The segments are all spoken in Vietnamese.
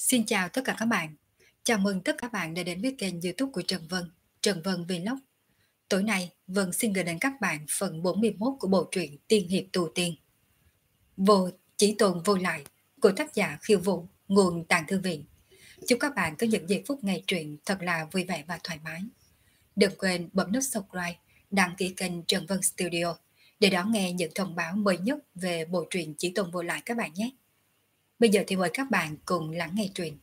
Xin chào tất cả các bạn. Chào mừng tất cả các bạn đã đến với kênh YouTube của Trần Vân Vlog. Tối nay, Vân xin gửi đến các bạn phần 41 của bộ truyện Tiên hiệp tu tiên. Vô chỉ tồn vô lại của tác giả Khiêu Vũ, nguồn Tàng Thư Viện. Chúc các bạn có những giây phút nghe truyện thật là vui vẻ và thoải mái. Đừng quên bấm nút subscribe, đăng ký kênh Trần Vân Studio để đón nghe những thông báo mới nhất về bộ truyện Chỉ tồn vô lại các bạn nhé. Bây giờ thì mời các bạn cùng lắng nghe truyện.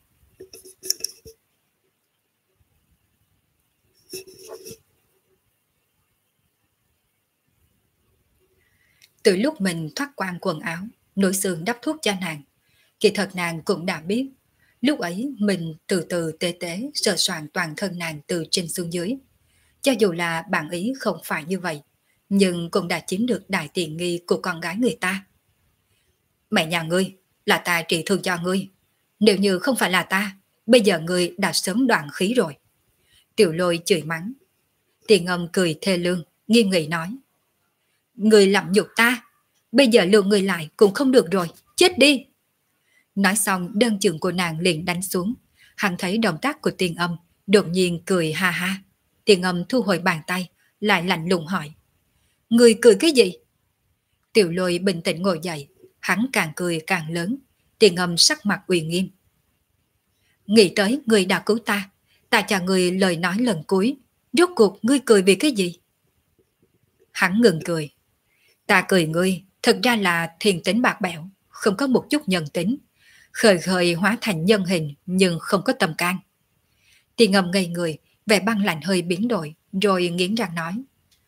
Từ lúc mình thoát quan quần áo, nội xương đắp thuốc cho nàng, kỳ thật nàng cũng đã biết. Lúc ấy mình từ từ tế tế sờ soạn toàn thân nàng từ trên xuống dưới. Cho dù là bản ý không phải như vậy, nhưng cũng đã chiếm được đại tiện nghi của con gái người ta. Mẹ nhà ngươi, là ta trị thương cho ngươi. Nếu như không phải là ta, bây giờ ngươi đã sớm đoạn khí rồi. Tiểu Lôi chửi mắng. Tiền Âm cười thê lương, nghiêm nghị nói. Ngươi làm nhục ta, bây giờ lừa người lại cũng không được rồi, chết đi. Nói xong đơn trường của nàng liền đánh xuống. Hắn thấy động tác của Tiền Âm, đột nhiên cười ha ha. Tiền Âm thu hồi bàn tay, lại lạnh lùng hỏi. Ngươi cười cái gì? Tiểu Lôi bình tĩnh ngồi dậy, hắn càng cười càng lớn. Tiền Âm sắc mặt uy nghiêm. Nghĩ tới ngươi đã cứu ta, ta cho ngươi lời nói lần cuối. Rốt cuộc ngươi cười vì cái gì? Hắn ngừng cười. Ta cười ngươi, thật ra là thiền tính bạc bẽo, không có một chút nhân tính. Khời khời hóa thành nhân hình nhưng không có tâm can. Tiền Âm ngây người, vẻ băng lạnh hơi biến đổi, rồi nghiến răng nói.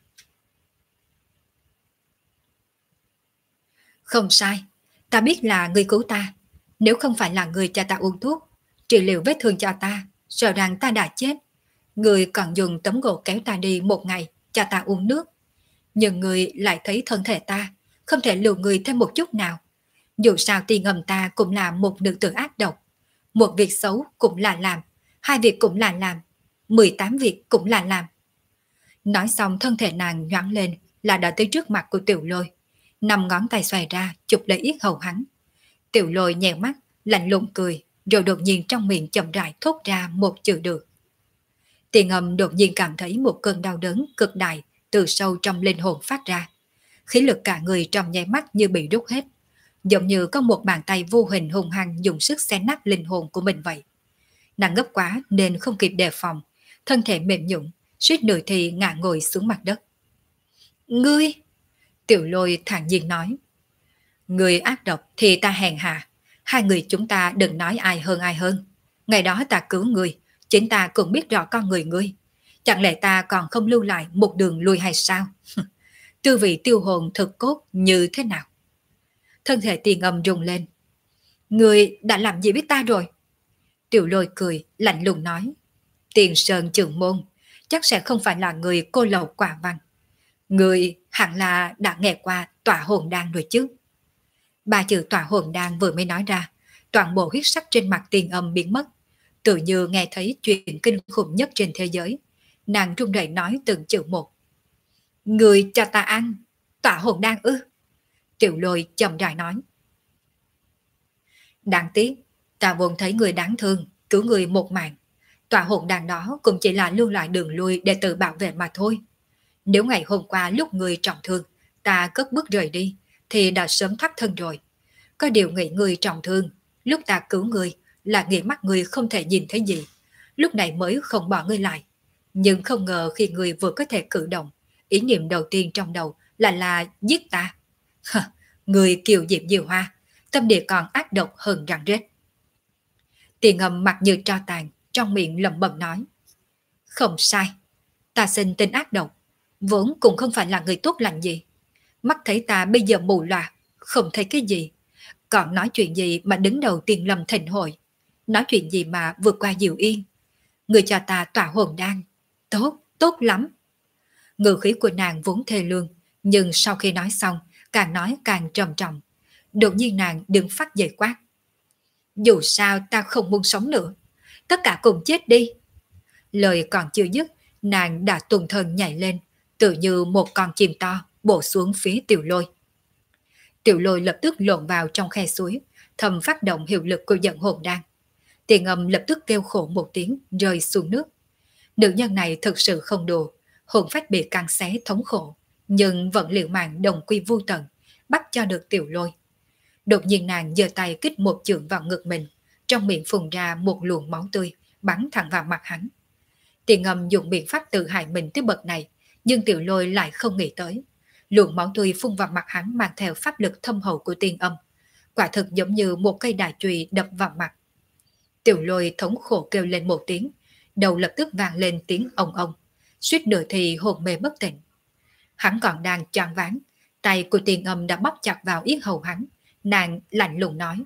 Không sai, ta biết là ngươi cứu ta. Nếu không phải là ngươi cho ta uống thuốc, trị liệu vết thương cho ta, sợ rằng ta đã chết. Ngươi còn dùng tấm gỗ kéo ta đi một ngày, cho ta uống nước. Nhưng ngươi lại thấy thân thể ta, không thể lừa ngươi thêm một chút nào. Dù sao Tiền Âm ta cũng là một nữ tử ác độc. Một việc xấu cũng là làm, hai việc cũng là làm, 18 việc cũng là làm. Nói xong thân thể nàng nhoáng lên là đã tới trước mặt của Tiểu Lôi. 5 ngón tay xoay ra chụp lấy yết hầu hắn. Tiểu Lôi nhèo mắt, lạnh lùng cười, rồi đột nhiên trong miệng chậm rãi thốt ra một chữ được. Tiền Âm đột nhiên cảm thấy một cơn đau đớn cực đại từ sâu trong linh hồn phát ra. Khí lực cả người trong nháy mắt như bị rút hết, giống như có một bàn tay vô hình hung hăng dùng sức xé nát linh hồn của mình vậy. Nàng gấp quá nên không kịp đề phòng, thân thể mềm nhũn, suýt nữa thì ngã ngồi xuống mặt đất. Ngươi! Tiểu Lôi thản nhiên nói. Ngươi ác độc thì ta hèn hạ, hai người chúng ta đừng nói ai hơn. Ngày đó ta cứu ngươi, chính ta cũng biết rõ con người ngươi. Chẳng lẽ ta còn không lưu lại một đường lui hay sao? Tư vị tiêu hồn thực cốt như thế nào? Thân thể Tiền Âm rung lên. Ngươi đã làm gì với ta rồi? Tiểu Lôi cười, lạnh lùng nói. Tiền Sơn Trường Môn, chắc sẽ không phải là người cô lậu quả văn. Ngươi hẳn là đã nghe qua tỏa hồn đan rồi chứ? Ba chữ tỏa hồn đan vừa mới nói ra, toàn bộ huyết sắc trên mặt Tiền Âm biến mất. Tự như nghe thấy chuyện kinh khủng nhất trên thế giới. Nàng run rẩy nói từng chữ một. Người cho ta ăn, tỏa hồn đan ư? Tiểu Lôi chậm rãi nói. Đáng tiếc, ta vốn thấy người đáng thương, cứu người một mạng. Tỏa hồn đan đó cũng chỉ là lưu lại đường lui để tự bảo vệ mà thôi. Nếu ngày hôm qua lúc người trọng thương, ta cất bước rời đi, thì đã sớm thoát thân rồi. Có điều nghĩ người trọng thương, lúc ta cứu người là nghĩ mắt người không thể nhìn thấy gì. Lúc này mới không bỏ ngươi lại. Nhưng không ngờ khi người vừa có thể cử động, ý niệm đầu tiên trong đầu là giết ta. Người kiều diệm diều hoa, tâm địa còn ác độc hơn rắn rết. Tiền Âm mặt như tro tàn, trong miệng lẩm bẩm nói. Không sai, ta sinh tên ác độc, vốn cũng không phải là người tốt lành gì. Mắt thấy ta bây giờ mù loà, không thấy cái gì. Còn nói chuyện gì mà đứng đầu Tiền Lâm Thịnh hội? Nói chuyện gì mà vượt qua Diệu Yên? Người cho ta tỏa hồn đan. Tốt, tốt lắm. Ngữ khí của nàng vốn thê lương, nhưng sau khi nói xong, càng nói càng trầm trọng. Đột nhiên nàng đứng phát dậy quát. Dù sao ta không muốn sống nữa, tất cả cùng chết đi. Lời còn chưa dứt, nàng đã tuần thân nhảy lên, tự như một con chim to bổ xuống phía Tiểu Lôi. Tiểu Lôi lập tức lộn vào trong khe suối, thầm phát động hiệu lực của giận hồn đan. Tiền Âm lập tức kêu khổ một tiếng rơi xuống nước. Nữ nhân này thực sự không đùa, hồn phách bị căng xé thống khổ, nhưng vẫn liều mạng đồng quy vu tận, bắt cho được Tiểu Lôi. Đột nhiên nàng giơ tay kích một chưởng vào ngực mình, trong miệng phun ra một luồng máu tươi, bắn thẳng vào mặt hắn. Tiền Âm dùng biện pháp tự hại mình tới bậc này, nhưng Tiểu Lôi lại không nghĩ tới. Luồng máu tươi phun vào mặt hắn mang theo pháp lực thâm hậu của Tiền Âm, quả thực giống như một cây đại chùy đập vào mặt. Tiểu Lôi thống khổ kêu lên một tiếng, đầu lập tức vang lên tiếng ong ong, suýt nữa thì hồn mê bất tỉnh. Hắn còn đang choáng váng, tay của Tiền Âm đã bóp chặt vào yết hầu hắn, nàng lạnh lùng nói: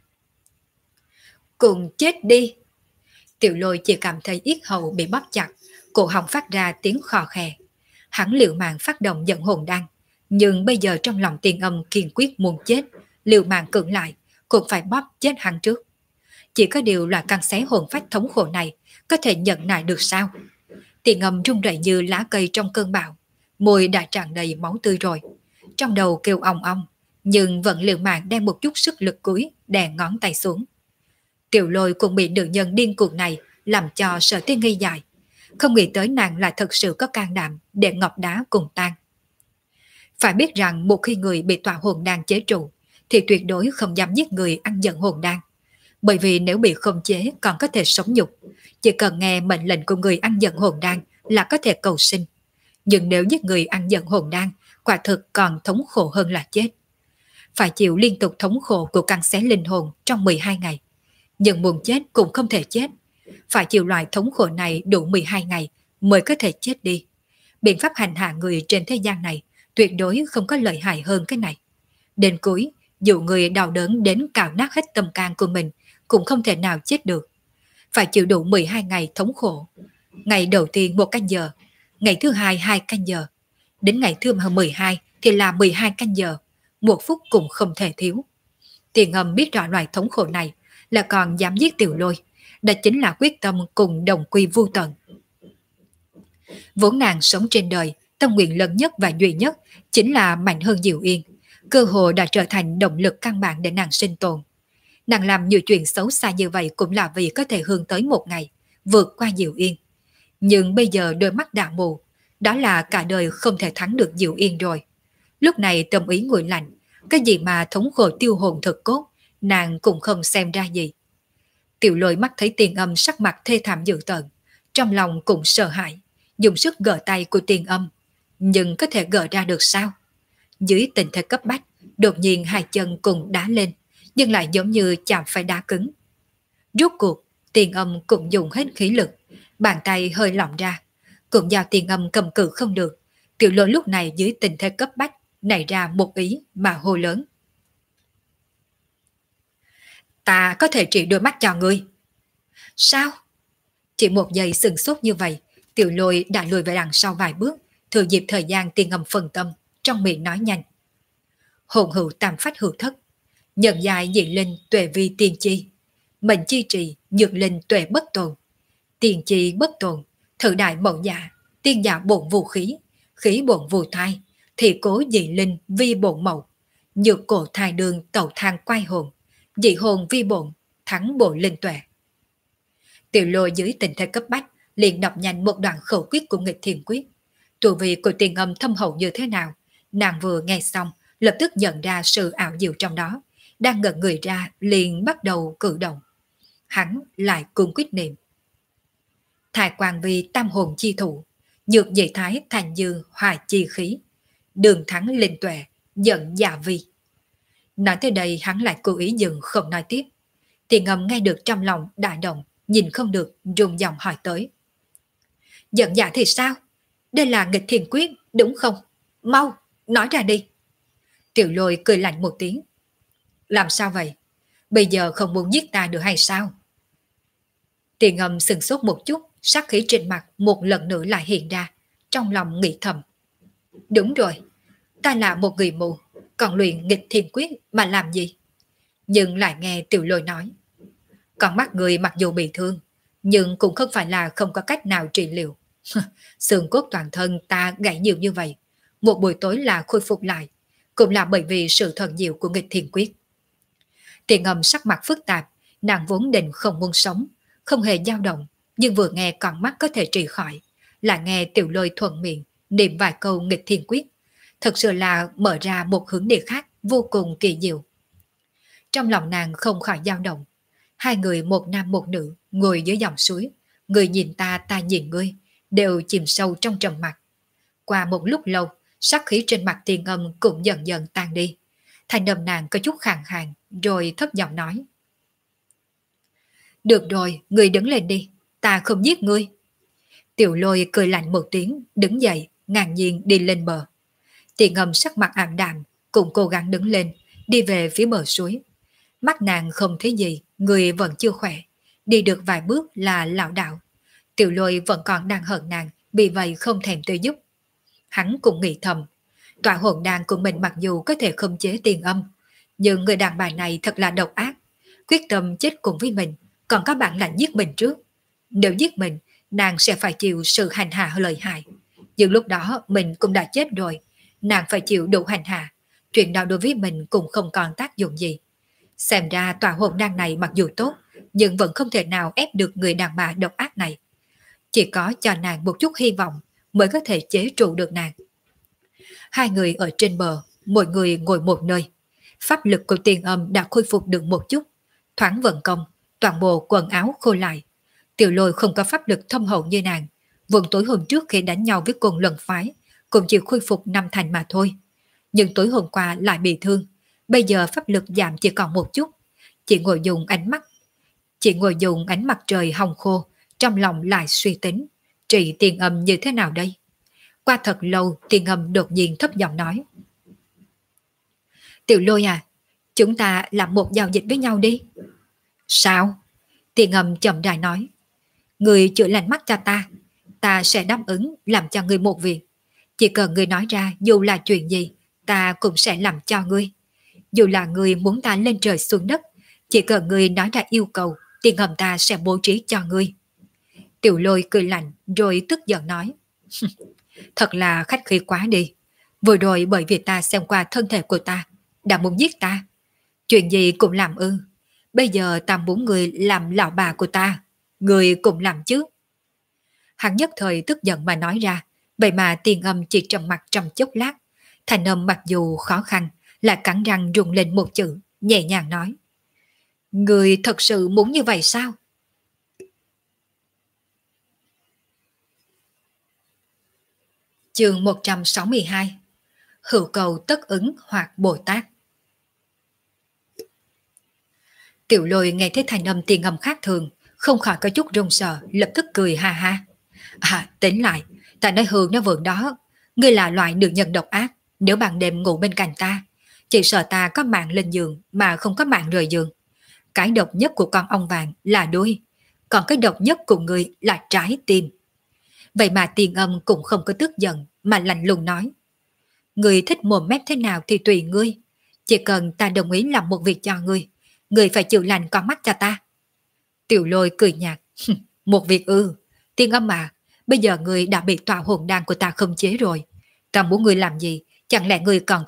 "Cùng chết đi!" Tiểu Lôi chỉ cảm thấy yết hầu bị bóp chặt, cổ họng phát ra tiếng khò khè. Hắn liều mạng phát động giận hồn đan, nhưng bây giờ trong lòng Tiền Âm kiên quyết muốn chết, liều mạng cưỡng lại, cũng phải bóp chết hắn trước. Chỉ có điều là căn xé hồn phách thống khổ này có thể nhận nại được sao? Tiền Âm run rẩy như lá cây trong cơn bão, môi đã tràn đầy máu tươi rồi, trong đầu kêu ong ong, nhưng vẫn liều mạng đem một chút sức lực cuối đè ngón tay xuống. Tiểu Lôi cũng bị nữ nhân điên cuồng này làm cho sợ tới ngây dại, không nghĩ tới nàng lại thật sự có can đảm để ngọc đá cùng tan. Phải biết rằng một khi người bị tọa hồn đan chế trụ thì tuyệt đối không dám giết người ăn giận hồn đan, bởi vì nếu bị khống chế còn có thể sống nhục, chỉ cần nghe mệnh lệnh của người ăn giận hồn đan là có thể cầu sinh. Nhưng nếu giết người ăn giận hồn đan, quả thực còn thống khổ hơn là chết. Phải chịu liên tục thống khổ của căn xé linh hồn trong 12 ngày. Nhưng muốn chết cũng không thể chết. Phải chịu loại thống khổ này đủ 12 ngày mới có thể chết đi. Biện pháp hành hạ người trên thế gian này tuyệt đối không có lợi hại hơn cái này. Đến cuối, dù người đau đớn đến cào nát hết tâm can của mình cũng không thể nào chết được. Phải chịu đủ 12 ngày thống khổ. Ngày đầu tiên 1 canh giờ, ngày thứ hai 2 canh giờ, đến ngày thứ 12 thì là 12 canh giờ, 1 phút cũng không thể thiếu. Tiền Âm biết rõ loại thống khổ này là còn dám giết Tiểu Lôi, đó chính là quyết tâm cùng đồng quy vu tận. Vốn nàng sống trên đời, tâm nguyện lớn nhất và duy nhất chính là mạnh hơn Diệu Yên, cơ hồ đã trở thành động lực căn bản để nàng sinh tồn. Nàng làm nhiều chuyện xấu xa như vậy cũng là vì có thể hướng tới một ngày vượt qua Diệu Yên. Nhưng bây giờ đôi mắt đã mù, đó là cả đời không thể thắng được Diệu Yên rồi. Lúc này tâm ý nguội lạnh, cái gì mà thống khổ tiêu hồn thực cốt, nàng cũng không xem ra gì. Tiểu Lôi mắt thấy Tiền Âm sắc mặt thê thảm dữ tợn, trong lòng cũng sợ hãi, dùng sức gỡ tay của Tiền Âm, nhưng có thể gỡ ra được sao? Dưới tình thế cấp bách, đột nhiên hai chân cùng đá lên, nhưng lại giống như chạm phải đá cứng. Rốt cuộc, Tiền Âm cũng dùng hết khí lực, bàn tay hơi lỏng ra, cũng do Tiền Âm cầm cự không được. Tiểu Lôi lúc này dưới tình thế cấp bách nảy ra một ý mà hô lớn: "Ta có thể trị đôi mắt cho ngươi." "Sao?" Chỉ một giây sừng sốt như vậy, Tiểu Lôi đã lùi về đằng sau vài bước, thừa dịp thời gian Tiền Âm phân tâm, trong miệng nói nhanh: "Hồn hữu tam phách hữu thất, nhân dài dị linh tuệ vi tiền chi, mệnh chi trì nhược linh tuệ bất tồn, tiền chi bất tồn, thử đại mậu dạ, tiên dạ bổn vũ khí, khí bổn vũ thai, thì cố dị linh vi bổn mậu, nhược cổ thai đường tẩu thang quay hồn, dị hồn vi bổn, thắng bổn linh tuệ." Tiểu Lôi dưới tình thế cấp bách liền đọc nhanh một đoạn khẩu quyết của nghịch thiền quyết. Tu vi của Tiền Âm thâm hậu như thế nào, nàng vừa nghe xong lập tức nhận ra sự ảo diệu trong đó, đang ngẩn người ra liền bắt đầu cử động. Hắn lại cung quyết niệm: "Thái quang vi tam hồn chi thủ, nhược dị thái thành dư hòa chi khí, đường thắng linh tuệ, giận dạ vi." Nói tới đây hắn lại cố ý dừng không nói tiếp. Tiền Âm nghe được trong lòng đại động, nhìn không được run giọng hỏi tới: "Giận dạ thì sao? Đây là nghịch thiền quyết đúng không? Mau, nói ra đi." Tiểu Lôi cười lạnh một tiếng: "Làm sao vậy? Bây giờ không muốn giết ta được hay sao?" Tiền Âm sừng sốt một chút, sát khí trên mặt một lần nữa lại hiện ra, trong lòng nghĩ thầm: "Đúng rồi, ta là một người mù, còn luyện nghịch thiền quyết mà làm gì?" Nhưng lại nghe Tiểu Lôi nói: "Con mắt người mặc dù bị thương, nhưng cũng không phải là không có cách nào trị liệu. Xương cốt toàn thân ta gãy nhiều như vậy, một buổi tối là khôi phục lại, cũng là bởi vì sự thần diệu của nghịch thiền quyết." Tiền Âm sắc mặt phức tạp, Nàng vốn định không muốn sống, không hề dao động, nhưng vừa nghe con mắt có thể trị khỏi, là nghe Tiểu Lôi thuận miệng niệm vài câu nghịch thiên quyết, thật sự là mở ra một hướng đi khác vô cùng kỳ diệu. Trong lòng nàng không khỏi dao động. Hai người một nam một nữ ngồi dưới dòng suối, người nhìn ta, ta nhìn ngươi, đều chìm sâu trong trầm mặc. Qua một lúc lâu, sát khí trên mặt Tiền Âm cũng dần dần tan đi. Thanh âm nàng có chút khàn khàn, rồi thấp giọng nói: Được rồi, ngươi đứng lên đi, ta không giết ngươi. Tiểu Lôi cười lạnh một tiếng, đứng dậy, ngang nhiên đi lên bờ. Tiền Âm sắc mặt ảm đạm, cũng cố gắng đứng lên, đi về phía bờ suối. Mắt nàng không thấy gì, người vẫn chưa khỏe, đi được vài bước là lảo đảo. Tiểu Lôi vẫn còn đang hận nàng, vì vậy không thèm tới giúp. Hắn cũng nghĩ thầm, tọa hồn đan của mình mặc dù có thể khống chế Tiền Âm, nhưng người đàn bà này thật là độc ác, quyết tâm chết cùng với mình, còn có bản lãnh giết mình trước. Nếu giết mình, nàng sẽ phải chịu sự hành hạ lợi hại. Nhưng lúc đó mình cũng đã chết rồi, nàng phải chịu đủ hành hạ, chuyện đó đối với mình cũng không còn tác dụng gì. Xem ra tòa hồn đan này mặc dù tốt, nhưng vẫn không thể nào ép được người đàn bà độc ác này. Chỉ có cho nàng một chút hy vọng mới có thể chế trụ được nàng. Hai người ở trên bờ, mỗi người ngồi một nơi. Pháp lực của Tiền Âm đã khôi phục được một chút, thoáng vận công, toàn bộ quần áo khô lại. Tiểu Lôi không có pháp lực thâm hậu như nàng, vườn tối hôm trước khi đánh nhau với Côn Luân phái cũng chỉ khôi phục 5 thành mà thôi. Nhưng tối hôm qua lại bị thương, bây giờ pháp lực giảm chỉ còn một chút, chỉ ngồi dùng ánh mặt trời hồng khô, trong lòng lại suy tính, trị Tiền Âm như thế nào đây? Qua thật lâu, Tiền Âm đột nhiên thấp giọng nói: Tiểu Lôi à, chúng ta làm một giao dịch với nhau đi. Sao? Tiền Âm chậm rãi nói: Người chữa lành mắt cho ta sẽ đáp ứng làm cho người một việc. Chỉ cần người nói ra dù là chuyện gì, ta cũng sẽ làm cho ngươi. Dù là người muốn ta lên trời xuống đất, chỉ cần người nói ra yêu cầu, Tiền Âm ta sẽ bố trí cho ngươi. Tiểu Lôi cười lạnh rồi tức giận nói: Thật là khách khí quá đi. Vừa rồi bởi vì ta xem qua thân thể của ta, đã muốn giết ta. Chuyện gì cũng làm ư? Bây giờ ta muốn người làm lão bà của ta, người cũng làm chứ. Hắn nhất thời tức giận mà nói ra, vậy mà Tiền Âm chỉ trầm mặt trong chốc lát. Thành âm mặc dù khó khăn, lại cắn răng rung lên một chữ, nhẹ nhàng nói: Người thật sự muốn như vậy sao? Chương 162. Hữu cầu tất ứng hoặc Bồ Tát. Tiểu Lôi nghe thấy thành âm Tiền Âm khác thường, không khỏi có chút run sợ, lập tức cười ha ha. Tính lại, ta nói Hương nó vượng đó, ngươi là loại nữ nhân độc ác, nếu ban đêm ngủ bên cạnh ta, chỉ sợ ta có mạng lên giường mà không có mạng rời giường. Cái độc nhất của con ong vàng là đuôi, còn cái độc nhất của ngươi là trái tim. Vậy mà Tiền Âm cũng không có tức giận, mà lạnh lùng nói: Ngươi thích mồm mép thế nào thì tùy ngươi, chỉ cần ta đồng ý làm một việc cho ngươi, ngươi phải chịu lành con mắt cho ta. Tiểu Lôi cười nhạt: Một việc ư? Tiền Âm à, bây giờ ngươi đã bị tọa hồn đan của ta khống chế rồi, ta muốn ngươi làm gì, chẳng lẽ ngươi còn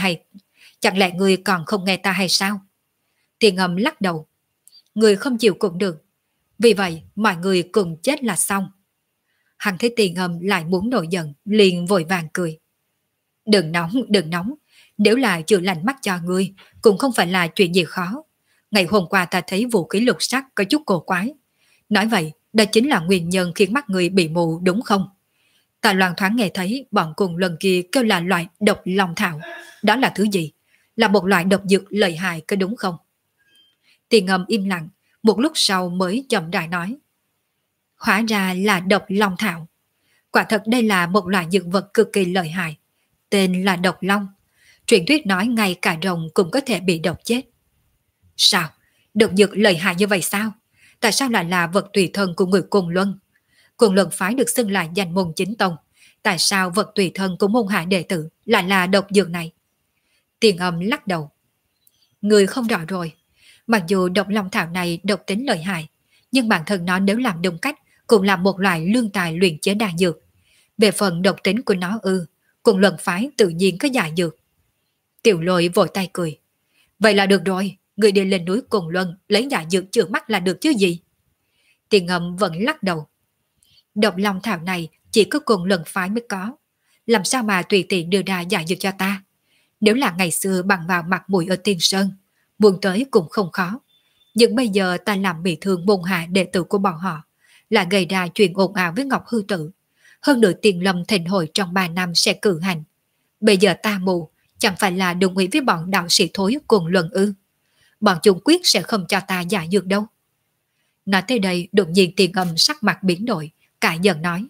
không nghe ta hay sao? Tiền Âm lắc đầu: Ngươi không chịu cũng được, vì vậy mọi người cùng chết là xong. Hắn thấy Tiền Âm lại muốn nổi giận, liền vội vàng cười: Đừng nóng, nếu là chữa lành mắt cho ngươi, cũng không phải là chuyện gì khó. Ngày hôm qua ta thấy vũ khí lục sắc có chút cổ quái. Nói vậy, đó chính là nguyên nhân khiến mắt ngươi bị mù đúng không? Ta loan thoáng nghe thấy bọn cùng lần kia kêu là loại độc long thảo. Đó là thứ gì? Là một loại độc dược lợi hại có đúng không? Tiền Âm im lặng, một lúc sau mới chậm rãi nói: Hóa ra là độc long thảo. Quả thật đây là một loại dược vật cực kỳ lợi hại, tên là độc long. Truyền thuyết nói ngay cả rồng cũng có thể bị độc chết. Sao? Độc dược lợi hại như vậy sao? Tại sao lại là vật tùy thân của người Côn Luân? Côn Luân phái được xưng là danh môn chính tông, tại sao vật tùy thân của môn hạ đệ tử lại là độc dược này? Tiền Âm lắc đầu: Người không rõ rồi. Mặc dù độc long thảo này độc tính lợi hại, nhưng bản thân nó nếu làm đúng cách cũng là một loại lương tài luyện chế đan dược. Về phần độc tính của nó Côn Luân phái tự nhiên có giải dược. Tiểu Lôi vội tay cười: Vậy là được rồi, Người đi lên núi Cồn Luân lấy giả dược chữa mắt là được chứ gì? Tiền Âm vẫn lắc đầu. Độc long thảo này chỉ có Cồn Luân phái mới có. Làm sao mà tùy tiện đưa ra giả dược cho ta? Nếu là ngày xưa bằng vào mặt mũi ở Tiên Sơn, muốn tới cũng không khó. Nhưng bây giờ ta làm bị thương môn hạ đệ tử của bọn họ, là gây ra chuyện ồn ào với Ngọc Hư Tử. Hơn nữa Tiền Lâm thịnh hội trong 3 năm sẽ cử hành. Bây giờ ta mù, chẳng phải là đồng ý với bọn đạo sĩ thối cùng luận ư? Bọn chúng quyết sẽ không cho ta giả dược đâu. Nói tới đây đột nhiên Tiền Âm sắc mặt biến đổi, cãi giận nói.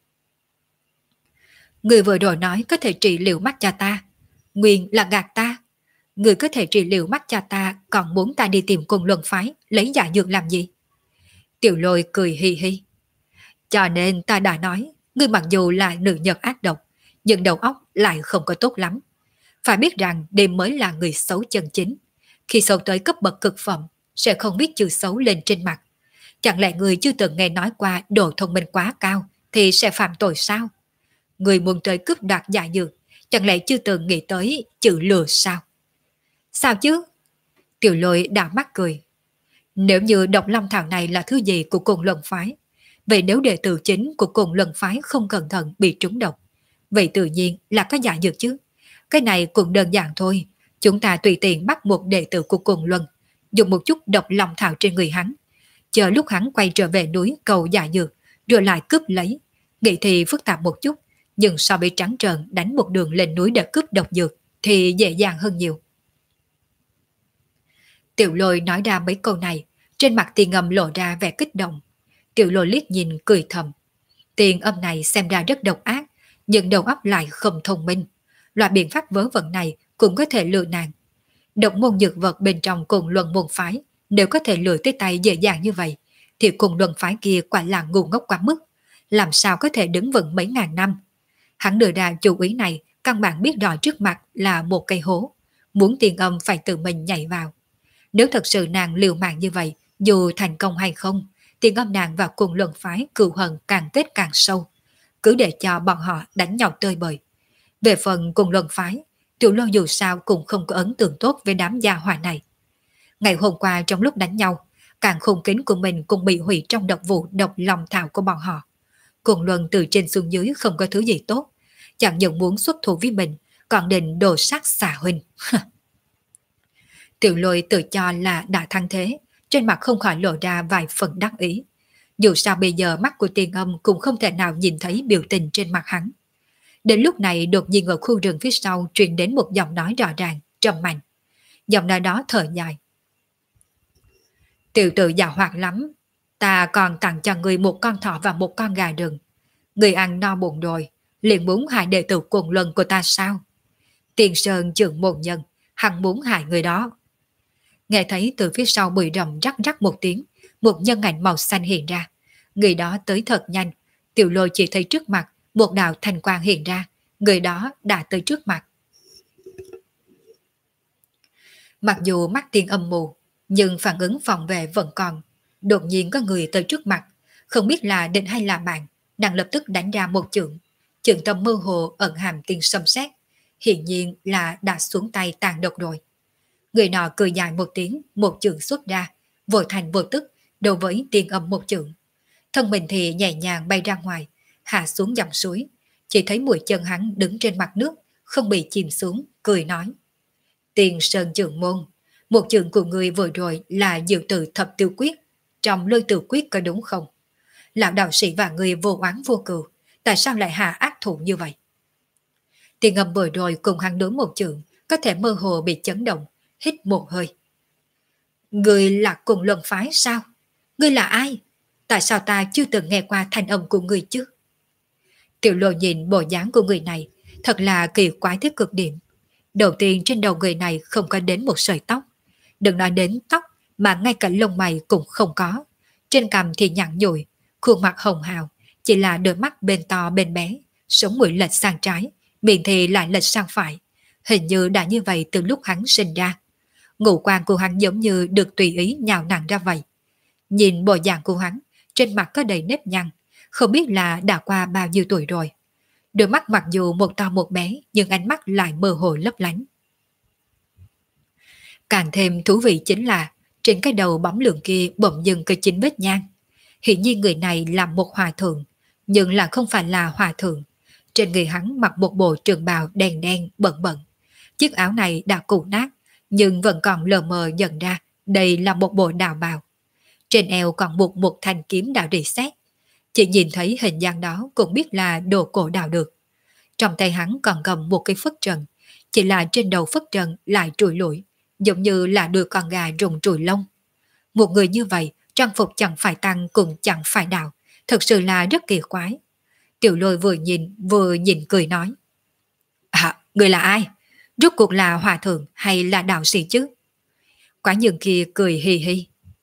Người vừa rồi nói có thể trị liệu mắt cho ta, nguyên là gạt ta. Người có thể trị liệu mắt cho ta, còn muốn ta đi tìm cùng luận phái lấy giả dược làm gì? Tiểu Lôi cười hi hi. Cho nên ta đã nói, ngươi mặc dù là nữ nhân ác độc, nhưng đầu óc lại không có tốt lắm. Phải biết rằng đêm mới là người xấu chân chính. Khi xấu tới cấp bậc cực phẩm, sẽ không biết chữ xấu lên trên mặt. Chẳng lẽ người chưa từng nghe nói qua độ thông minh quá cao thì sẽ phạm tội sao? Người muốn tới cướp đoạt giả dược, chẳng lẽ chưa từng nghĩ tới chữ lừa sao? Sao chứ? Tiểu Lôi đảo mắt cười. Nếu như độc long thảo này là thứ gì của cùng luận phái, vậy nếu đệ tử chính của cùng luận phái không cẩn thận bị trúng độc, vậy tự nhiên là có giả dược chứ. Cái này cũng đơn giản thôi. Chúng ta tùy tiện bắt một đệ tử của cùng luận, dùng một chút độc long thảo trên người hắn, chờ lúc hắn quay trở về núi cầu giả dược, rồi lại cướp lấy. Nghĩ thì phức tạp một chút, nhưng so với trắng trợn đánh một đường lên núi để cướp độc dược thì dễ dàng hơn nhiều. Tiểu Lôi nói ra mấy câu này, trên mặt Tiền Âm lộ ra vẻ kích động. Tiểu Lôi liếc nhìn cười thầm. Tiền Âm này xem ra rất độc ác, nhưng đầu óc lại không thông minh. Loại biện pháp vớ vẩn này cũng có thể lừa nàng. Độc môn dược vật bên trong cùng luận môn phái, nếu có thể lừa tới tay dễ dàng như vậy, thì cùng luận phái kia quả là ngu ngốc quá mức. Làm sao có thể đứng vững mấy ngàn năm? Hắn đưa ra chủ ý này, căn bản biết rõ trước mặt là một cây hố, muốn Tiền Âm phải tự mình nhảy vào. Nếu thật sự nàng liều mạng như vậy, dù thành công hay không, Tiền Âm nàng và cùng luận phái cừu hận càng kết càng sâu. Cứ để cho bọn họ đánh nhau tơi bời. Về phần cùng luận phái, Tiểu Lôi dù sao cũng không có ấn tượng tốt với đám gia hỏa này. Ngày hôm qua trong lúc đánh nhau, càng khung kính của mình cũng bị hủy trong độc vụ độc lòng thảo của bọn họ. Cùng luận từ trên xuống dưới không có thứ gì tốt, chẳng những muốn xuất thủ với mình, còn định đồ sát xà huynh. Tiểu Lôi tự cho là đã thắng thế, trên mặt không khỏi lộ ra vài phần đắc ý. Dù sao bây giờ mắt của Tiền Âm cũng không thể nào nhìn thấy biểu tình trên mặt hắn. Đến lúc này đột nhiên ở khu rừng phía sau truyền đến một giọng nói rõ ràng, trầm mạnh. Giọng nói đó thở dài. Tiểu tử giàu hoạt lắm, ta còn tặng cho người một con thỏ và một con gà rừng. Người ăn no bụng rồi, liền muốn hại đệ tử quần luân của ta sao? Tiền Sơn trưởng môn nhân, hắn muốn hại người đó. Nghe thấy từ phía sau bụi rậm rắc rắc một tiếng, một nhân ảnh màu xanh hiện ra. Người đó tới thật nhanh, Tiểu Lôi chỉ thấy trước mặt một đạo thanh quang hiện ra, người đó đã tới trước mặt. Mặc dù mắt Tiền Âm mù, nhưng phản ứng phòng vệ vẫn còn. Đột nhiên có người tới trước mặt, không biết là định hay là bạn, đang lập tức đánh ra một chưởng. Chưởng tâm mơ hồ ẩn hàm tiền xâm xét, hiển nhiên là đã xuống tay tàn độc rồi. Người nọ cười dài một tiếng, một chưởng xuất ra, vội thành vô tức, đối với Tiền Âm một chưởng. Thân mình thì nhẹ nhàng bay ra ngoài, hạ xuống dòng suối, chỉ thấy mũi chân hắn đứng trên mặt nước, không bị chìm xuống, cười nói. Tiền Sơn trưởng môn, một chưởng của người vừa rồi là diệu tử thập tiêu quyết, trong lôi tử quyết có đúng không? Lão đạo sĩ và người vô oán vô cừu, tại sao lại hạ ác thủ như vậy? Tiền Âm vừa rồi cùng hắn đối một chưởng, có thể mơ hồ bị chấn động, hít một hơi. Người là cùng luận phái sao? Người là ai? Tại sao ta chưa từng nghe qua thanh âm của người chứ? Tiểu Lôi nhìn bộ dáng của người này, thật là kỳ quái tới cực điểm. Đầu tiên trên đầu người này không có đến một sợi tóc. Đừng nói đến tóc, mà ngay cả lông mày cũng không có. Trên cằm thì nhẵn nhụi, khuôn mặt hồng hào, chỉ là đôi mắt bên to bên bé, sống mũi lệch sang trái, miệng thì lại lệch sang phải. Hình như đã như vậy từ lúc hắn sinh ra. Ngũ quan của hắn giống như được tùy ý nhào nặn ra vậy. Nhìn bộ dạng của hắn, trên mặt có đầy nếp nhăn, không biết là đã qua bao nhiêu tuổi rồi. Đôi mắt mặc dù một to một bé, nhưng ánh mắt lại mơ hồ lấp lánh. Càng thêm thú vị chính là trên cái đầu bóng lượng kia bỗng dưng có 9 vết nhang. Hiển nhiên người này là một hòa thượng, nhưng là không phải là hòa thượng. Trên người hắn mặc một bộ trường bào đen đen bẩn bẩn. Chiếc áo này đã cũ nát, nhưng vẫn còn lờ mờ nhận ra đây là một bộ đạo bào. Trên eo còn buộc một thanh kiếm đạo rỉ sét. Chỉ nhìn thấy hình dáng đó cũng biết là đồ cổ đạo được. Trong tay hắn còn cầm một cái phất trần, chỉ là trên đầu phất trần lại trùi lủi, giống như là đuôi con gà rụng trùi lông. Một người như vậy, trang phục chẳng phải tăng cũng chẳng phải đạo, thật sự là rất kỳ quái. Tiểu Lôi vừa nhìn cười nói: "À, người là ai? Rốt cuộc là hòa thượng hay là đạo sĩ chứ?" Quả nhân kia cười hì hì: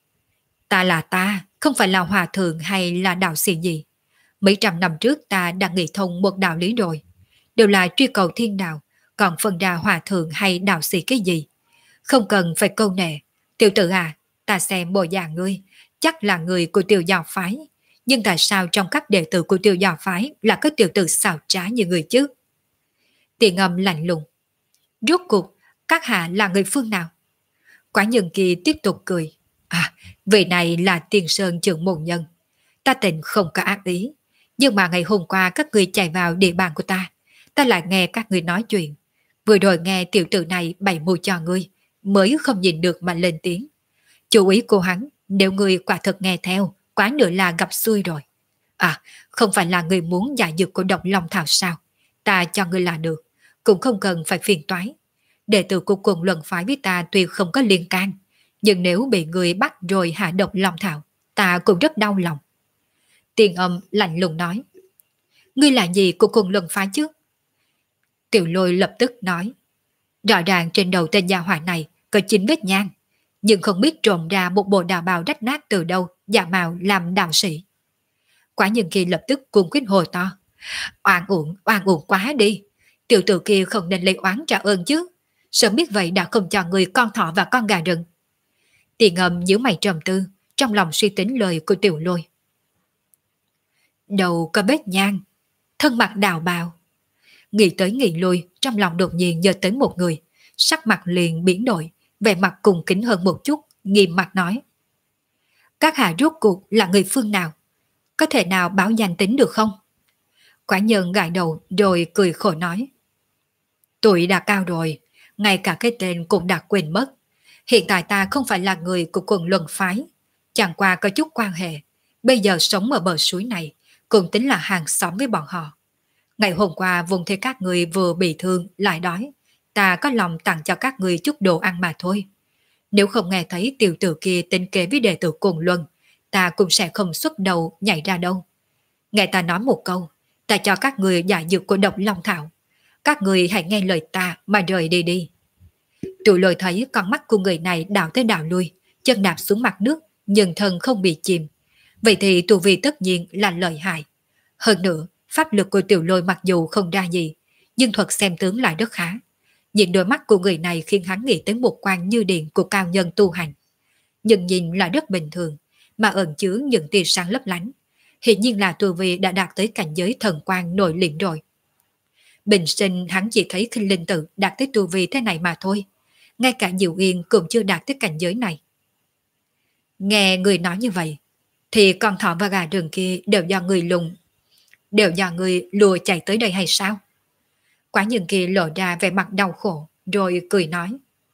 "Ta là ta, không phải là hòa thượng hay là đạo sĩ gì. Mấy trăm năm trước ta đã nghĩ thông một đạo lý rồi, đều là truy cầu thiên đạo, còn phân ra hòa thượng hay đạo sĩ cái gì. Không cần phải câu nệ, tiểu tử à, ta xem bộ dạng ngươi, chắc là người của tiểu giáo phái, nhưng tại sao trong các đệ tử của tiểu giáo phái là có tiểu tử xảo trá như người chứ?" Tiền Âm lạnh lùng: "Rốt cuộc, các hạ là người phương nào?" Quả nhân kia tiếp tục cười: "À, vị này là Tiền Sơn trưởng môn nhân. Ta tình không có ác ý, nhưng mà ngày hôm qua các người chạy vào địa bàn của ta lại nghe các người nói chuyện. Vừa rồi nghe tiểu tử này bày mưu cho ngươi, mới không nhìn được mà lên tiếng. Chú ý của hắn, nếu ngươi quả thật nghe theo, quá nữa là gặp xui rồi. À, không phải là ngươi muốn giải dược của độc long thảo sao? Ta cho ngươi là được, cũng không cần phải phiền toái. Đệ tử của cùng luận phái với ta tuy không có liên can, nhưng nếu bị người bắt rồi hạ độc long thảo, ta cũng rất đau lòng." Tiền Âm lạnh lùng nói: "Ngươi là gì của cùng luận phái chứ?" Tiểu Lôi lập tức nói: "Rõ ràng trên đầu tên gia hỏa này có 9 vết nhang, nhưng không biết trộm ra một bộ đạo bào rách nát từ đâu giả mạo làm đạo sĩ." Quả nhân kia lập tức cung quyết hồi to: oan uổng quá đi. Tiểu tử kia không nên lấy oán trả ơn chứ. Sớm biết vậy đã không cho người con thỏ và con gà rừng. Tiền Âm nhíu mày trầm tư, trong lòng suy tính lời của Tiểu Lôi. Đầu có vết nhang, thân mặc đạo bào. Nghĩ tới nghĩ lui, trong lòng đột nhiên nhớ tới một người, sắc mặt liền biến đổi, vẻ mặt cùng kính hơn một chút, nghiêm mặt nói: "Các hạ rốt cuộc là người phương nào? Có thể nào báo danh tính được không?" Quả nhân gãi đầu rồi cười khổ nói: "Tuổi đã cao rồi, ngay cả cái tên cũng đã quên mất. Hiện tại ta không phải là người của quần luân phái, chẳng qua có chút quan hệ. Bây giờ sống ở bờ suối này, cũng tính là hàng xóm với bọn họ. Ngày hôm qua vùng thấy các người vừa bị thương lại đói, ta có lòng tặng cho các người chút đồ ăn mà thôi. Nếu không nghe thấy tiểu tử kia tính kế với đệ tử cùng luân, ta cũng sẽ không xuất đầu nhảy ra đâu. Nghe ta nói một câu, ta cho các người giải dược của độc long thảo. Các người hãy nghe lời ta mà rời đi đi." Tụi Lôi thấy con mắt của người này đảo tới đảo lui, chân đạp xuống mặt nước, nhưng thân không bị chìm. Vậy thì tu vi tất nhiên là lợi hại. Hơn nữa, pháp lực của Tiểu Lôi mặc dù không ra gì, nhưng thuật xem tướng lại rất khá. Nhìn đôi mắt của người này khiến hắn nghĩ tới một quan như điện của cao nhân tu hành. Nhưng nhìn là rất bình thường, mà ẩn chứa những tia sáng lấp lánh. Hiện nhiên là tu vi đã đạt tới cảnh giới thần quan nội liễm rồi. Bình sinh hắn chỉ thấy Khinh Linh Tự đạt tới tu vi thế này mà thôi. Ngay cả Diệu Yên cũng chưa đạt tới cảnh giới này. Nghe người nói như vậy, thì con thỏ và gà rừng kia đều do người lùa chạy tới đây hay sao? Quả nhân kia lộ ra vẻ mặt đau khổ, rồi cười nói: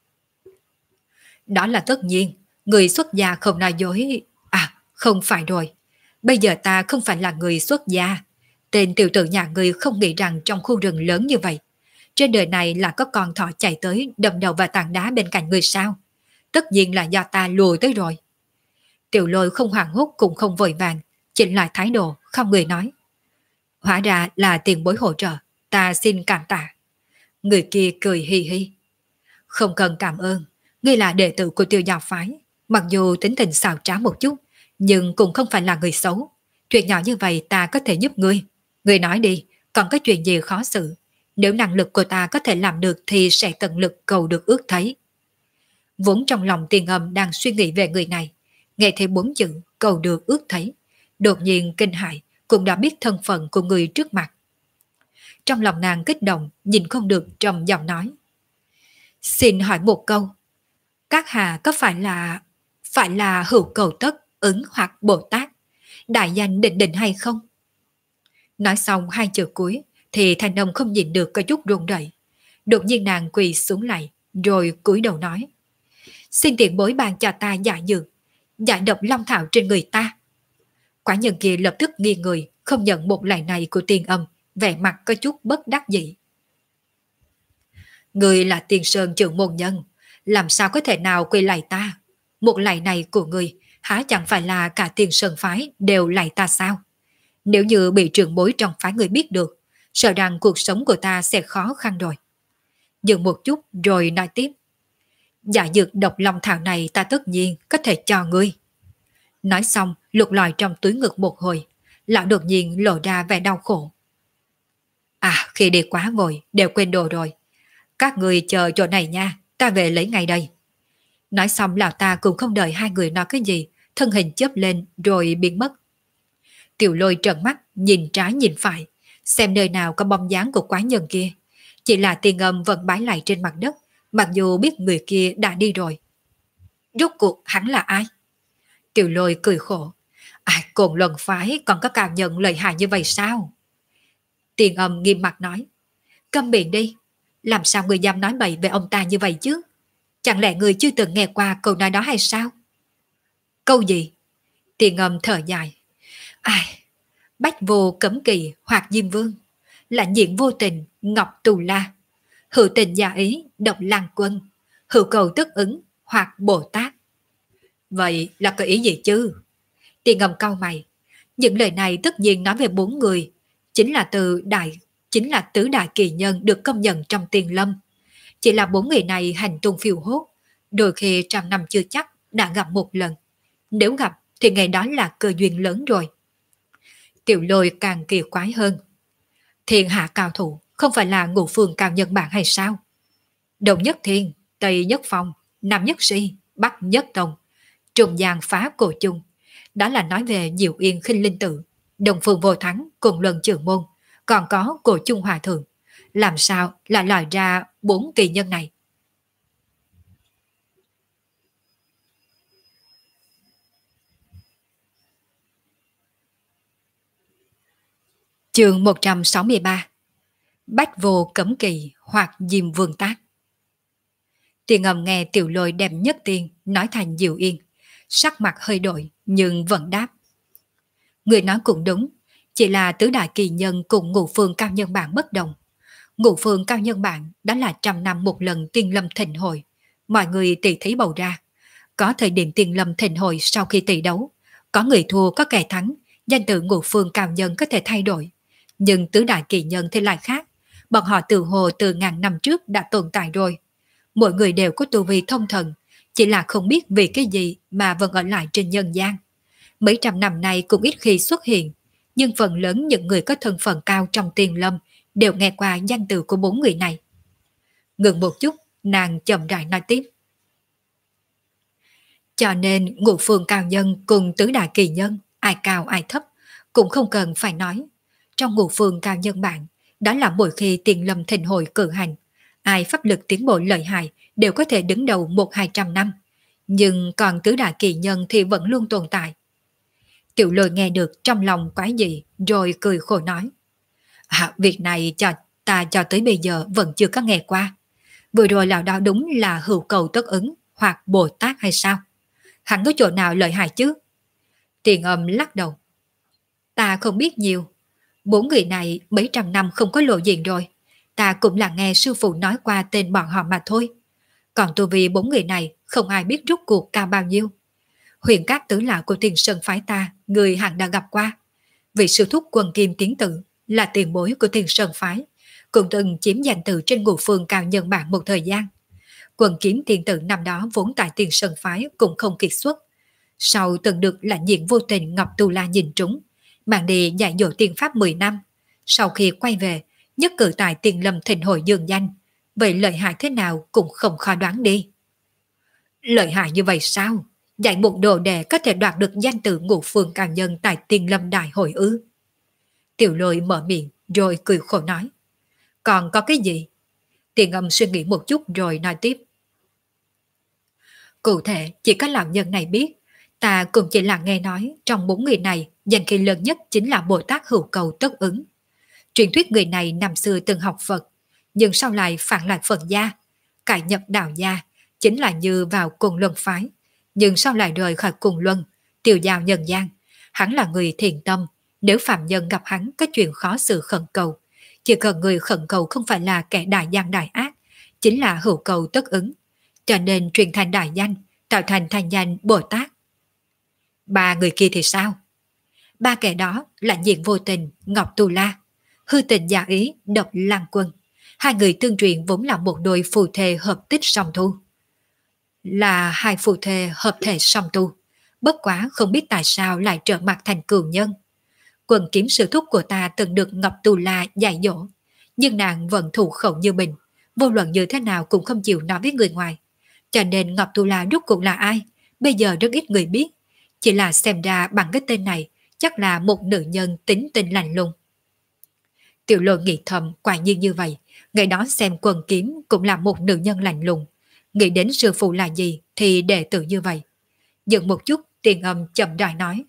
"Đó là tất nhiên, người xuất gia không nói dối. À, không phải rồi. Bây giờ ta không phải là người xuất gia. Tên tiểu tử nhà người không nghĩ rằng trong khu rừng lớn như vậy, trên đời này là có con thỏ chạy tới đâm đầu vào tảng đá bên cạnh người sao? Tất nhiên là do ta lùi tới rồi." Tiểu Lôi không hoảng hốt cũng không vội vàng, chỉnh lại thái độ, không người nói: "Hóa ra là tiền bối hỗ trợ, ta xin cảm tạ." Người kia cười hi hi: "Không cần cảm ơn, ngươi là đệ tử của Tiêu giáo phái, mặc dù tính tình xào trá một chút, nhưng cũng không phải là người xấu. Chuyện nhỏ như vậy ta có thể giúp ngươi. Ngươi nói đi, còn có chuyện gì khó xử? Nếu năng lực của ta có thể làm được thì sẽ tận lực cầu được ước thấy." Vốn trong lòng Tiền Âm đang suy nghĩ về người này, nghe thấy 4 chữ cầu được ước thấy, đột nhiên kinh hãi, cũng đã biết thân phận của người trước mặt. Trong lòng nàng kích động, nhìn không được trầm giọng nói: "Xin hỏi một câu, Các hạ có phải là hữu cầu tất, ứng hoặc Bồ Tát, đại danh định định hay không? Nói xong hai chữ cuối, thì thanh âm không nhìn được có chút run rẩy. Đột nhiên nàng quỳ xuống lại, rồi cúi đầu nói. Xin tiền bối ban cho ta giải dược, giải độc long thảo trên người ta. Quả nhân kia lập tức nghiêng người, không nhận một lời này của Tiền Âm, vẻ mặt có chút bất đắc dĩ. Người là Tiền Sơn trưởng môn nhân, làm sao có thể nào quỳ lạy ta? Một lạy này của người, há chẳng phải là cả Tiền Sơn phái đều lạy ta sao? Nếu như bị trưởng bối trong phái người biết được, sợ rằng cuộc sống của ta sẽ khó khăn rồi. Dừng một chút rồi nói tiếp. Dạ dược độc long thảo này ta tất nhiên có thể cho ngươi. Nói xong lục lọi trong túi ngực một hồi, lão đột nhiên lộ ra vẻ đau khổ. À, khi đi quá vội đều quên đồ rồi. Các người chờ chỗ này nha, ta về lấy ngay đây. Nói xong lão ta cũng không đợi hai người nói cái gì, thân hình chớp lên rồi biến mất. Tiểu Lôi trợn mắt nhìn trái nhìn phải, xem nơi nào có bóng dáng của quái nhân kia. Chỉ là Tiền Âm vẫn bái lại trên mặt đất, mặc dù biết người kia đã đi rồi. Rốt cuộc hắn là ai? Tiểu Lôi cười khổ. À, Cồn Luân phái còn có cao nhân lợi hại như vậy sao? Tiền Âm nghiêm mặt nói. Câm miệng đi, làm sao người dám nói bậy về ông ta như vậy chứ? Chẳng lẽ người chưa từng nghe qua câu nói đó hay sao? Câu gì? Tiền Âm thở dài. Ai, bách vô cấm kỳ hoặc diêm vương, lãnh diện vô tình ngọc tù la, hữu tình giả ý độc lang quân, hữu cầu tức ứng hoặc Bồ Tát. Vậy là có ý gì chứ? Tiền Ngầm cau mày. Những lời này tất nhiên nói về bốn người, chính là tứ đại kỳ nhân được công nhận trong Tiền Lâm. Chỉ là bốn người này hành tung phiêu hốt, đôi khi trăm năm chưa chắc đã gặp một lần. Nếu gặp thì ngày đó là cơ duyên lớn rồi. Tiểu Lôi càng kỳ quái hơn. Thiên hạ cao thủ không phải là ngũ phương cao nhân bản hay sao? Đông nhất thiên, tây nhất phong, nam nhất si, bắc nhất tông, trung gian phá cổ chung. Đó là nói về Diệu Yên Khinh Linh Tự, Đồng Phương Vô Thắng cùng Luân Trường Môn, còn có cổ chung hòa thượng. Làm sao lại lòi ra bốn kỳ nhân này? Chương 163. Bách vô cấm kỳ hoặc diêm vương tác. Tiền Ngầm nghe Tiểu Lôi đem nhất tiên nói thành Diệu Yên, sắc mặt hơi đổi nhưng vẫn đáp. Người nói cũng đúng, chỉ là tứ đại kỳ nhân cùng ngũ phương cao nhân bản bất đồng. Ngũ phương cao nhân bản đó là trăm năm một lần tiên lâm thịnh hội, mọi người tỷ thí bầu ra. Có thời điểm tiên lâm thịnh hội sau khi tỷ đấu, có người thua có kẻ thắng, danh tự ngũ phương cao nhân có thể thay đổi. Nhưng tứ đại kỳ nhân thì lại khác, bọn họ từ hồ từ ngàn năm trước đã tồn tại rồi. Mỗi người đều có tu vi thông thần, chỉ là không biết vì cái gì mà vẫn ở lại trên nhân gian. Mấy trăm năm nay cũng ít khi xuất hiện, nhưng phần lớn những người có thân phận cao trong Tiền Lâm đều nghe qua danh từ của bốn người này. Ngừng một chút, nàng chậm rãi nói tiếp. Cho nên ngũ phương cao nhân cùng tứ đại kỳ nhân, ai cao ai thấp, cũng không cần phải nói. Trong ngũ phương cao nhân bản, đó là mỗi khi Tiền Lâm thịnh hội cử hành, ai pháp lực tiến bộ lợi hại đều có thể đứng đầu 100-200 năm. Nhưng còn tứ đại kỳ nhân thì vẫn luôn tồn tại. Tiểu Lôi nghe được trong lòng quái dị rồi cười khổ nói. Việc này cho tới bây giờ vẫn chưa có nghe qua. Vừa rồi lão đó đúng là hữu cầu tất ứng hoặc Bồ Tát hay sao? Hắn có chỗ nào lợi hại chứ? Tiền Âm lắc đầu. Ta không biết nhiều. Bốn người này mấy trăm năm không có lộ diện rồi. Ta cũng là nghe sư phụ nói qua tên bọn họ mà thôi. Còn tu vi bốn người này không ai biết rốt cuộc cao bao nhiêu. Huyền các tứ lão của Tiền Sơn phái ta, người hẳn đã gặp qua. Vị sư thúc Quần Kim Tiến Tự là tiền bối của Tiền Sơn phái, cũng từng chiếm danh từ trên ngũ phương cao nhân bản một thời gian. Quần Kiếm Tiên Tự năm đó vốn tại Tiền Sơn phái cũng không kiệt xuất. Sau từng được lãnh diện vô tình Ngọc Tu La nhìn trúng, bạn đi dạy dỗ tiên pháp 10 năm. Sau khi quay về, nhất cử tại Tiền Lâm thịnh hội dương danh. Vậy lợi hại thế nào cũng không khó đoán đi. Lợi hại như vậy sao? Dạy một đồ đệ có thể đoạt được danh từ ngũ phương cao nhân tại Tiền Lâm đại hội ư? Tiểu Lôi mở miệng rồi cười khổ nói. Còn có cái gì? Tiền Âm suy nghĩ một chút rồi nói tiếp. Cụ thể chỉ có lão nhân này biết, ta cũng chỉ là nghe nói trong 4 người này danh khí lớn nhất chính là Bồ Tát Hữu Cầu Tất Ứng. Truyền thuyết người này năm xưa từng học Phật, nhưng sau lại phản lại Phật gia, cải nhập đạo gia, chính là như vào cùng luân phái, nhưng sau lại rời khỏi cùng luân, tiêu giao nhân gian. Hắn là người thiện tâm, nếu phạm nhân gặp hắn có chuyện khó xử khẩn cầu, chỉ cần người khẩn cầu không phải là kẻ đại gian đại ác, chính là hữu cầu tất ứng, cho nên truyền thành đại danh, tạo thành thành danh Bồ Tát. Ba người kia thì sao? Ba kẻ đó là Diện Vô Tình, Ngọc Tu La, Hư Tình Giả Ý, Độc Lăng Quân. Hai người tương truyền vốn là một đôi phù thề hợp tích song tu. Là hai phù thề hợp thể song tu. Bất quá không biết tại sao lại trở mặt thành cừu nhân. Quần kiếm sư thúc của ta từng được Ngọc Tu La dạy dỗ, nhưng nàng vẫn thủ khẩu như mình, vô luận như thế nào cũng không chịu nói với người ngoài. Cho nên Ngọc Tu La rốt cuộc là ai, bây giờ rất ít người biết. Chỉ là xem ra bằng cái tên này, chắc là một nữ nhân tính tình lạnh lùng. Tiểu Lôi nghĩ thầm, quả nhiên như vậy, ngày đó xem quần kiếm cũng là một nữ nhân lạnh lùng. Nghĩ đến sư phụ là gì thì đệ tử như vậy. Dừng một chút, Tiền Âm chậm rãi nói.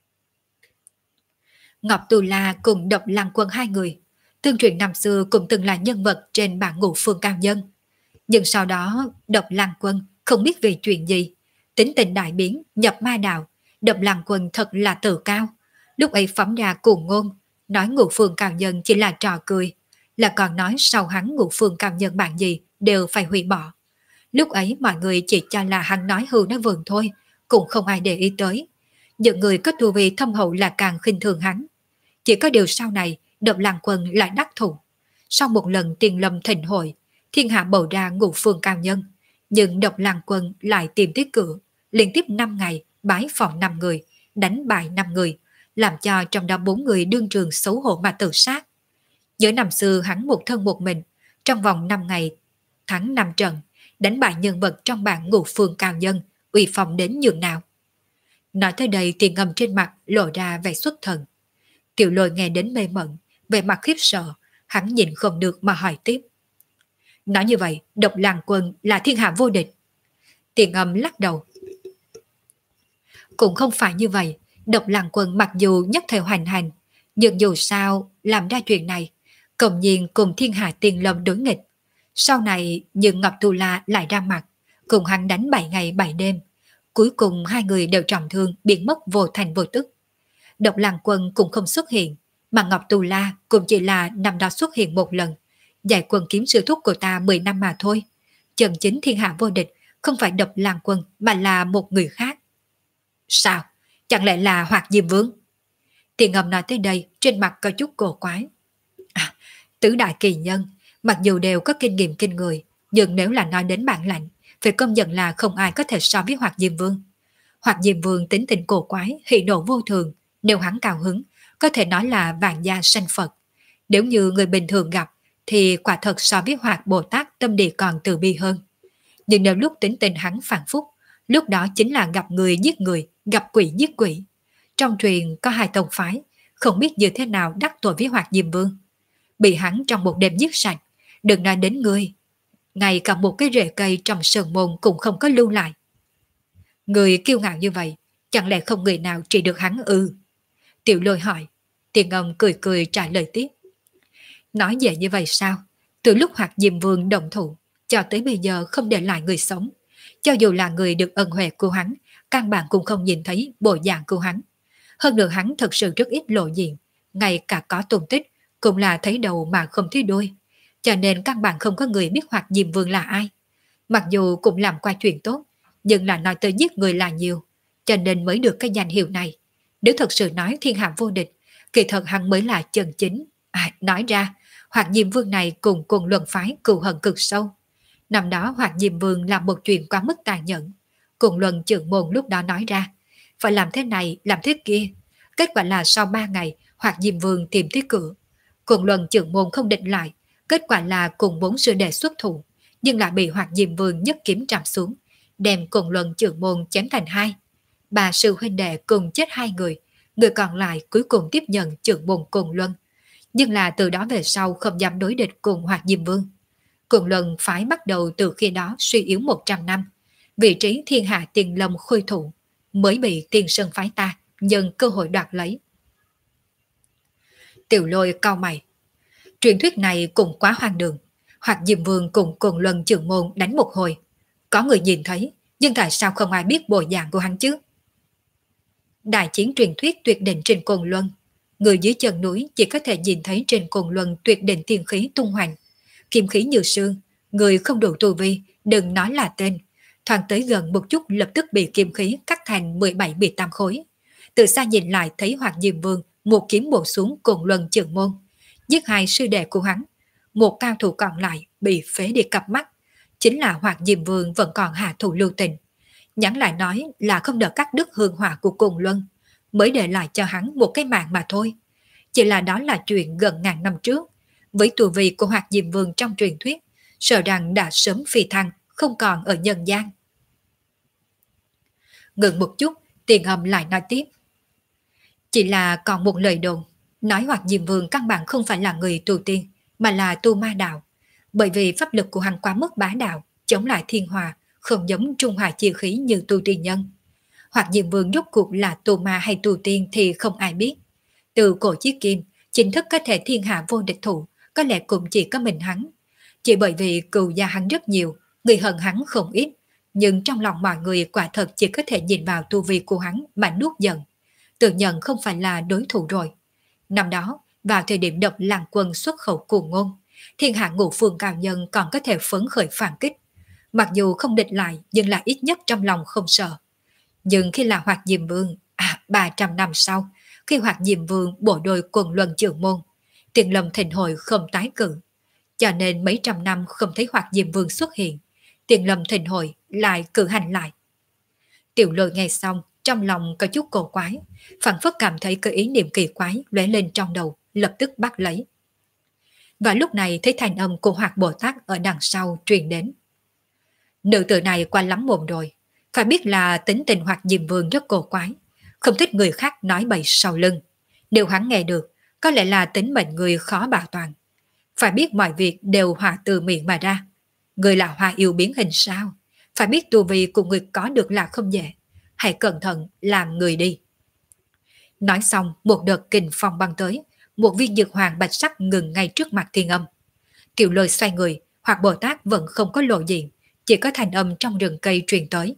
Ngọc Tu La cùng Độc Lăng Quân hai người, tương truyền năm xưa cũng từng là nhân vật trên bảng ngũ phương cao nhân. Nhưng sau đó Độc Lăng Quân không biết vì chuyện gì, tính tình đại biến, nhập ma đạo. Độc Lăng Quân thật là tự cao, lúc ấy phóng ra cuồng ngôn, nói ngũ phương cao nhân chỉ là trò cười, là còn nói sau hắn ngũ phương cao nhân bạn gì đều phải hủy bỏ. Lúc ấy mọi người chỉ cho là hắn nói hưu nói vườn thôi, cũng không ai để ý tới. Những người có tu vi thâm hậu là càng khinh thường hắn. Chỉ có điều sau này Độc Lăng Quân lại đắc thủ. Sau một lần tiền lâm thịnh hội, thiên hạ bầu ra ngũ phương cao nhân, nhưng Độc Lăng Quân lại tìm tới cửa, liên tiếp 5 ngày bái phòng 5 người, đánh bại 5 người, làm cho trong đó 4 người đương trường xấu hổ mà tự sát. Giữa năm xưa hắn một thân một mình, trong vòng 5 ngày thắng 5 trận, đánh bại nhân vật trong bảng ngũ phương cao nhân, uy phong đến nhường nào. Nói tới đây Tiền Âm trên mặt lộ ra vẻ xuất thần. Tiểu Lôi nghe đến mê mẩn, về mặt khiếp sợ, hắn nhìn không được mà hỏi tiếp. Nói như vậy, Độc Lăng Quân là thiên hạ vô địch. Tiền Âm lắc đầu. Cũng không phải như vậy, Độc Lăng Quân mặc dù nhất thời hoành hành, nhưng dù sao làm ra chuyện này, cộng nhiên cùng thiên hạ Tiền Lâm đối nghịch. Sau này nhưng Ngọc Tu La lại ra mặt, cùng hắn đánh 7 ngày 7 đêm. Cuối cùng hai người đều trọng thương, biến mất vô thành vô tức. Độc Lăng Quân cũng không xuất hiện, mà Ngọc Tu La cũng chỉ là năm đó xuất hiện một lần, dạy quân kiếm sư thúc của ta 10 năm mà thôi. Chân chính thiên hạ vô địch không phải Độc Lăng Quân mà là một người khác. Sao? Chẳng lẽ là Hoạt Diêm Vương? Tiền Âm nói tới đây trên mặt có chút cổ quái. À, tứ đại kỳ nhân, mặc dù đều có kinh nghiệm kinh người, nhưng nếu là nói đến bản lãnh, phải công nhận là không ai có thể so với Hoạt Diêm Vương. Hoạt Diêm Vương tính tình cổ quái, hỉ nộ vô thường, nếu hắn cao hứng, có thể nói là vạn gia sanh Phật. Nếu như người bình thường gặp, thì quả thật so với Hoạt Bồ Tát tâm địa còn từ bi hơn. Nhưng nếu lúc tính tình hắn phản phúc, lúc đó chính là gặp người giết người, gặp quỷ giết quỷ. Trong truyền có 2 tông phái, không biết như thế nào đắc tội với Hoạt Diêm Vương. Bị hắn trong một đêm giết sạch, đừng nói đến người. Ngay cả một cái rễ cây trong sơn môn cũng không có lưu lại. Người kiêu ngạo như vậy, chẳng lẽ không người nào trị được hắn ư? Tiểu Lôi hỏi. Tiền Âm cười cười trả lời tiếp. Nói về như vậy sao? Từ lúc Hoạt Diêm Vương động thủ, cho tới bây giờ không để lại người sống. Cho dù là người được ân huệ của hắn, căn bản cũng không nhìn thấy bộ dạng của hắn. Hơn nữa hắn thật sự rất ít lộ diện, ngay cả có tồn tích, cũng là thấy đầu mà không thấy đuôi. Cho nên căn bản không có người biết Hoạt Diêm Vương là ai. Mặc dù cũng làm qua chuyện tốt, nhưng là nói tới giết người là nhiều, cho nên mới được cái danh hiệu này. Nếu thật sự nói thiên hạ vô địch, kỳ thật hắn mới là chân chính. Nói ra, Hoạt Diêm Vương này cùng cùng luận phái cừu hận cực sâu. Năm đó Hoạt Diêm Vương làm một chuyện quá mức tàn nhẫn. Cùng luận trưởng môn lúc đó nói ra, phải làm thế này, làm thế kia. Kết quả là sau 3 ngày, Hoạt Diêm Vương tìm tới cửa. Cùng luận trưởng môn không định lại, kết quả là cùng 4 sư đệ xuất thủ, nhưng lại bị Hoạt Diêm Vương nhất kiếm trảm xuống, đem cùng luận trưởng môn chém thành 2. 3 sư huynh đệ cùng chết 2 người, người còn lại cuối cùng tiếp nhận trưởng môn cùng luân. Nhưng là từ đó về sau không dám đối địch cùng Hoạt Diêm Vương. Cùng luân phái bắt đầu từ khi đó suy yếu 100 năm. vị trí thiên hạ tiền lâm khôi thủ, mới bị Tiên Sơn phái ta nhân cơ hội đoạt lấy. Tiểu Lôi cau mày, truyền thuyết này cũng quá hoang đường, hoặc Diêm Vương cùng Côn Luân Trường Môn đánh một hồi. Có người nhìn thấy, nhưng tại sao không ai biết bộ dạng của hắn chứ? Đại chiến truyền thuyết tuyệt đỉnh trên Côn Luân, người dưới chân núi chỉ có thể nhìn thấy trên Côn Luân tuyệt đỉnh tiên khí tung hoành, kim khí như sương, người không đủ tu vi, đừng nói là tên, thoáng tới gần một chút lập tức bị kim khí cắt thành 17-18 khối. Từ xa nhìn lại thấy Hoạt Diêm Vương một kiếm bổ xuống Côn Luân Trường Môn, giết hai sư đệ của hắn, một cao thủ còn lại bị phế đi cặp mắt, chính là Hoạt Diêm Vương vẫn còn hạ thủ lưu tình. Nhắn lại nói là không đợi cắt đứt hương hỏa của Côn Luân, mới để lại cho hắn một cái mạng mà thôi. Chỉ là đó là chuyện gần ngàn năm trước, với tu vi của Hoạt Diêm Vương trong truyền thuyết, sợ rằng đã sớm phi thăng, không còn ở nhân gian. Ngừng một chút, Tiền Âm lại nói tiếp. Chỉ là còn một lời đồn, nói Hoạt Diêm Vương căn bản không phải là người tu tiên, mà là tu ma đạo. Bởi vì pháp lực của hắn quá mức bá đạo, chống lại thiên hòa, không giống trung hòa chi khí như tu tiên nhân. Hoạt Diêm Vương rốt cuộc là tu ma hay tu tiên thì không ai biết. Từ cổ chí kim, chính thức có thể thiên hạ vô địch thủ, có lẽ cũng chỉ có mình hắn. Chỉ bởi vì cừu gia hắn rất nhiều, người hận hắn không ít, nhưng trong lòng mọi người quả thật chỉ có thể nhìn vào tu vi của hắn mà nuốt giận. Tự nhận không phải là đối thủ rồi. Năm đó, vào thời điểm độc làng quân xuất khẩu cuồng ngôn, thiên hạ ngũ phương cao nhân còn có thể phấn khởi phản kích. Mặc dù không địch lại, nhưng là ít nhất trong lòng không sợ. Nhưng khi là Hoạt Diêm Vương, 300 năm sau, khi Hoạt Diêm Vương bộ đôi Quần Luân Trường Môn, Tiền Lâm Thịnh Hội không tái cử. Cho nên mấy trăm năm không thấy Hoạt Diêm Vương xuất hiện, Tiền Lâm Thịnh Hội lại cử hành lại. Tiểu Lôi nghe xong, trong lòng có chút cổ quái, phản phất cảm thấy cái ý niệm kỳ quái lóe lên trong đầu, lập tức bắt lấy. Và lúc này thấy thành âm của Hoạt Bồ Tát ở đằng sau truyền đến. Nữ tử này qua lắm mồm rồi, phải biết là tính tình Hoạt Diêm Vương rất cổ quái, không thích người khác nói bậy sau lưng. Nếu hắn nghe được, có lẽ là tính mệnh người khó bảo toàn. Phải biết mọi việc đều hòa từ miệng mà ra. Người là hoa yêu biến hình sao? Phải biết tu vi của người có được là không dễ. Hãy cẩn thận làm người đi. Nói xong, một đợt kình phong băng tới, một viên dược hoàng bạch sắc ngừng ngay trước mặt Thiên Âm. Tiểu Lôi xoay người, Hoạt Bồ Tát vẫn không có lộ diện, chỉ có thành âm trong rừng cây truyền tới.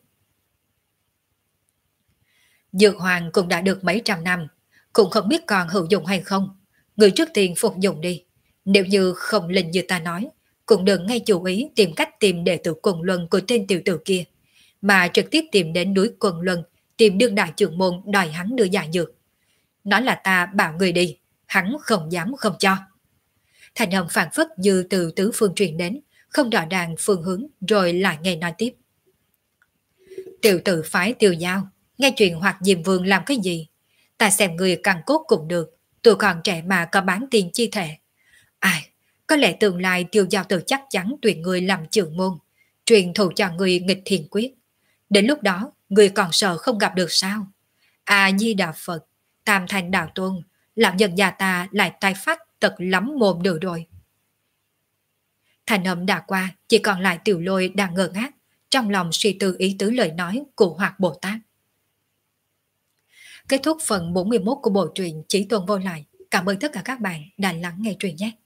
Dược hoàng cũng đã được mấy trăm năm, cũng không biết còn hữu dụng hay không. Người trước tiên phục dụng đi. Nếu như không linh như ta nói, cũng đừng ngay chú ý tìm cách tìm đệ tử Quần Luân của tên tiểu tử kia, mà trực tiếp tìm đến núi Quần Luân, tìm đương đại trưởng môn đòi hắn đưa giải dược. Nói là ta bảo người đi, hắn không dám không cho. Thành âm phản phất như từ tứ phương truyền đến, không rõ ràng phương hướng, rồi lại nghe nói tiếp. Tiểu tử phái Tiêu Giao, nghe chuyện Hoạt Diêm Vương làm cái gì? Ta xem người càng cốt cũng được, tuổi còn trẻ mà có bán tiền chi thể. Ai, có lẽ tương lai Tiêu Giao tự chắc chắn tuyển người làm trưởng môn, truyền thụ cho người nghịch thiền quyết. Đến lúc đó, người còn sợ không gặp được sao? Di Đà Phật, Tam Thành Đạo Tôn, làm nhân gia ta lại tai phát tật lắm mồm được rồi. Thành âm đã qua, chỉ còn lại Tiểu Lôi đang ngơ ngác, trong lòng suy tư ý tứ lời nói của Hoạt Bồ Tát. Kết thúc phần 41 của bộ truyện Chí Tôn Vô Lại. Cảm ơn tất cả các bạn đã lắng nghe truyện nhé.